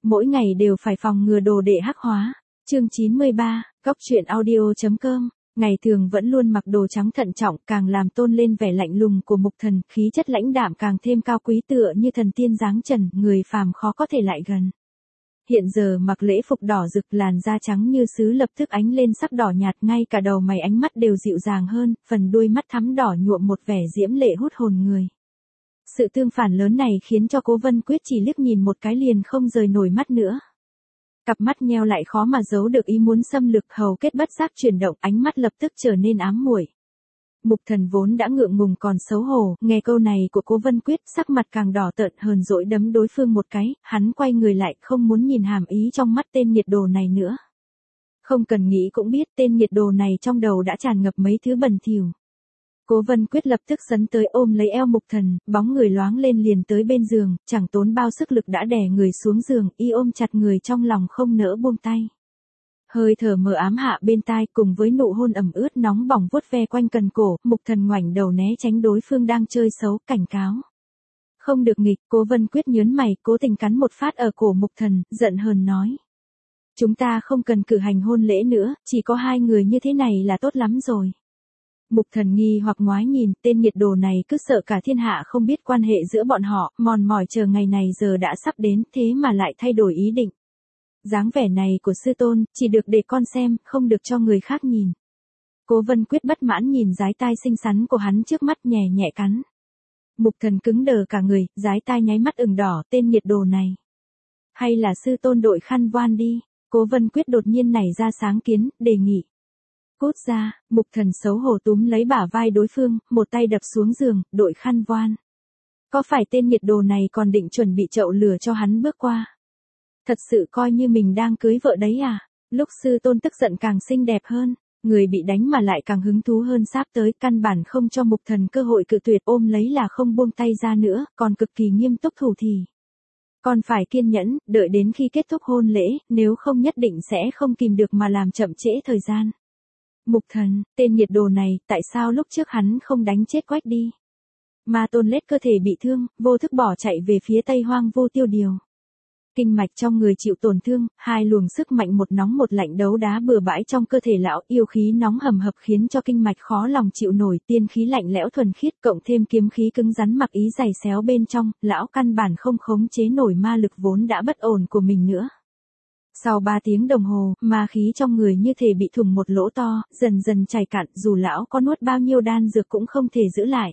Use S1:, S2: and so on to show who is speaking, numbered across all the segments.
S1: mỗi ngày đều phải phòng ngừa đồ đệ hắc hóa. Chương 93, Góc truyện audio.com. Ngày thường vẫn luôn mặc đồ trắng thận trọng, càng làm tôn lên vẻ lạnh lùng của Mục Thần, khí chất lãnh đạm càng thêm cao quý tựa như thần tiên dáng trần, người phàm khó có thể lại gần. Hiện giờ mặc lễ phục đỏ rực, làn da trắng như sứ lập tức ánh lên sắc đỏ nhạt, ngay cả đầu mày ánh mắt đều dịu dàng hơn, phần đuôi mắt thắm đỏ nhuộm một vẻ diễm lệ hút hồn người. Sự tương phản lớn này khiến cho Cố Vân Quyết chỉ liếc nhìn một cái liền không rời nổi mắt nữa. Cặp mắt nheo lại khó mà giấu được ý muốn xâm lược, hầu kết bất giác chuyển động, ánh mắt lập tức trở nên ám muội. Mục Thần vốn đã ngượng ngùng còn xấu hổ, nghe câu này của Cố Vân Quyết, sắc mặt càng đỏ tợn hờn dỗi đấm đối phương một cái, hắn quay người lại, không muốn nhìn hàm ý trong mắt tên nhiệt đồ này nữa. Không cần nghĩ cũng biết tên nhiệt đồ này trong đầu đã tràn ngập mấy thứ bẩn thỉu. Cố Vân Quyết lập tức sấn tới ôm lấy eo Mục Thần, bóng người loáng lên liền tới bên giường, chẳng tốn bao sức lực đã đè người xuống giường, y ôm chặt người trong lòng không nỡ buông tay. Hơi thở mờ ám hạ bên tai cùng với nụ hôn ẩm ướt nóng bỏng vuốt ve quanh cần cổ, Mục Thần ngoảnh đầu né tránh đối phương đang chơi xấu, cảnh cáo. Không được nghịch. Cố Vân Quyết nhớn mày, cố tình cắn một phát ở cổ Mục Thần, giận hờn nói. Chúng ta không cần cử hành hôn lễ nữa, chỉ có hai người như thế này là tốt lắm rồi. Mục Thần nghi hoặc ngoái nhìn, tên nhiệt đồ này cứ sợ cả thiên hạ không biết quan hệ giữa bọn họ, mòn mỏi chờ ngày này giờ đã sắp đến, thế mà lại thay đổi ý định. Dáng vẻ này của sư tôn, chỉ được để con xem, không được cho người khác nhìn. Cố Vân Quyết bất mãn nhìn dái tai xinh xắn của hắn trước mắt, nhẹ nhẹ cắn. Mục Thần cứng đờ cả người, dái tai nháy mắt ửng đỏ, tên nhiệt đồ này. Hay là sư tôn đội khăn voan đi. Cố Vân Quyết đột nhiên nảy ra sáng kiến, đề nghị. Cút ra. Mục Thần xấu hổ túm lấy bả vai đối phương, một tay đập xuống giường, đội khăn voan. Có phải tên nhiệt đồ này còn định chuẩn bị chậu lửa cho hắn bước qua? Thật sự coi như mình đang cưới vợ đấy à? Lúc sư tôn tức giận càng xinh đẹp hơn, người bị đánh mà lại càng hứng thú hơn sáp tới, căn bản không cho Mục Thần cơ hội cự tuyệt, ôm lấy là không buông tay ra nữa, còn cực kỳ nghiêm túc thủ thì. Còn phải kiên nhẫn, đợi đến khi kết thúc hôn lễ, nếu không nhất định sẽ không kìm được mà làm chậm trễ thời gian. Mục Thần, tên nhiệt đồ này, tại sao lúc trước hắn không đánh chết Quách đi? Ma Tôn lết cơ thể bị thương, vô thức bỏ chạy về phía Tây Hoang Vô Tiêu Điều. Kinh mạch trong người chịu tổn thương, hai luồng sức mạnh một nóng một lạnh đấu đá bừa bãi trong cơ thể lão, yêu khí nóng hầm hập khiến cho kinh mạch khó lòng chịu nổi, tiên khí lạnh lẽo thuần khiết cộng thêm kiếm khí cứng rắn mặc ý dày xéo bên trong, lão căn bản không khống chế nổi ma lực vốn đã bất ổn của mình nữa. Sau 3 tiếng đồng hồ, ma khí trong người như thể bị thủng một lỗ to, dần dần chảy cạn, dù lão có nuốt bao nhiêu đan dược cũng không thể giữ lại.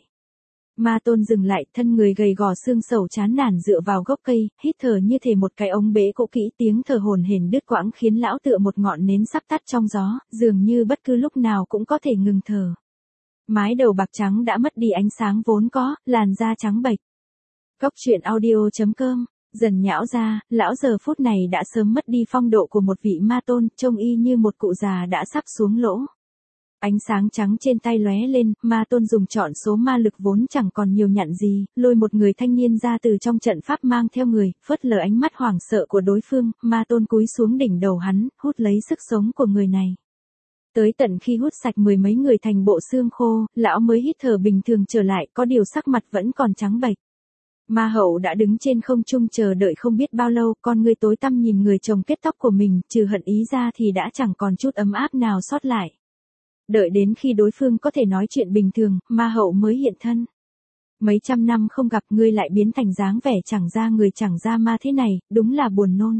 S1: Ma Tôn dừng lại, thân người gầy gò xương sầu chán nản dựa vào gốc cây, hít thở như thể một cái ống bể cũ kỹ, tiếng thở hổn hển đứt quãng khiến lão tựa một ngọn nến sắp tắt trong gió, dường như bất cứ lúc nào cũng có thể ngừng thở. Mái đầu bạc trắng đã mất đi ánh sáng vốn có, làn da trắng bệch. Góc truyện audio.com. Dần nhão ra, lão giờ phút này đã sớm mất đi phong độ của một vị ma tôn, trông y như một cụ già đã sắp xuống lỗ. Ánh sáng trắng trên tay lóe lên, ma tôn dùng trọn số ma lực vốn chẳng còn nhiều nhặn gì, lôi một người thanh niên ra từ trong trận pháp mang theo người, phớt lờ ánh mắt hoảng sợ của đối phương, ma tôn cúi xuống đỉnh đầu hắn, hút lấy sức sống của người này. Tới tận khi hút sạch 10 mấy người thành bộ xương khô, lão mới hít thở bình thường trở lại, có điều sắc mặt vẫn còn trắng bệch. Ma hậu đã đứng trên không trung chờ đợi không biết bao lâu, con người tối tăm nhìn người chồng kết tóc của mình, trừ hận ý ra thì đã chẳng còn chút ấm áp nào sót lại. Đợi đến khi đối phương có thể nói chuyện bình thường, ma hậu mới hiện thân. Mấy trăm năm không gặp ngươi lại biến thành dáng vẻ chẳng ra người chẳng ra ma thế này, đúng là buồn nôn.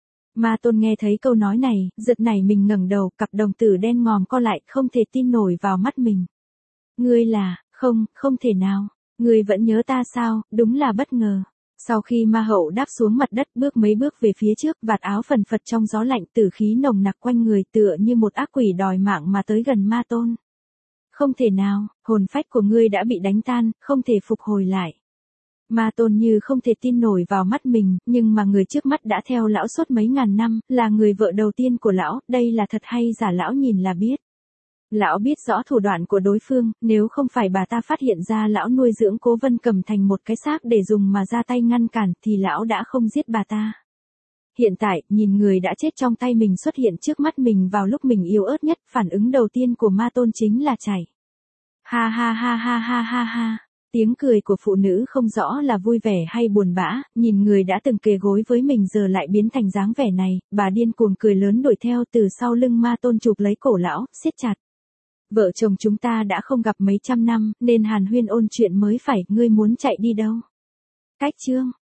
S1: Ma Tôn nghe thấy câu nói này, giật nảy mình ngẩng đầu, cặp đồng tử đen ngòm co lại, không thể tin nổi vào mắt mình. Ngươi là, không thể nào. Ngươi vẫn nhớ ta sao, đúng là bất ngờ. Sau khi ma hậu đáp xuống mặt đất bước mấy bước về phía trước, vạt áo phần phật trong gió lạnh, tử khí nồng nặc quanh người tựa như một ác quỷ đòi mạng mà tới gần Ma Tôn. Không thể nào, hồn phách của ngươi đã bị đánh tan, không thể phục hồi lại. Ma Tôn như không thể tin nổi vào mắt mình, nhưng mà người trước mắt đã theo lão suốt mấy ngàn năm, là người vợ đầu tiên của lão, đây là thật hay giả lão nhìn là biết. Lão biết rõ thủ đoạn của đối phương, nếu không phải bà ta phát hiện ra lão nuôi dưỡng Cố Vân Cầm thành một cái xác để dùng mà ra tay ngăn cản thì lão đã không giết bà ta. Hiện tại, nhìn người đã chết trong tay mình xuất hiện trước mắt mình vào lúc mình yếu ớt nhất, phản ứng đầu tiên của Ma Tôn chính là chảy. Ha ha ha ha ha ha ha. Tiếng cười của phụ nữ không rõ là vui vẻ hay buồn bã, nhìn người đã từng kề gối với mình giờ lại biến thành dáng vẻ này, bà điên cuồng cười lớn đuổi theo từ sau lưng Ma Tôn chụp lấy cổ lão, siết chặt. Vợ chồng chúng ta đã không gặp mấy trăm năm, nên hàn huyên ôn chuyện mới phải, ngươi muốn chạy đi đâu? Cách chương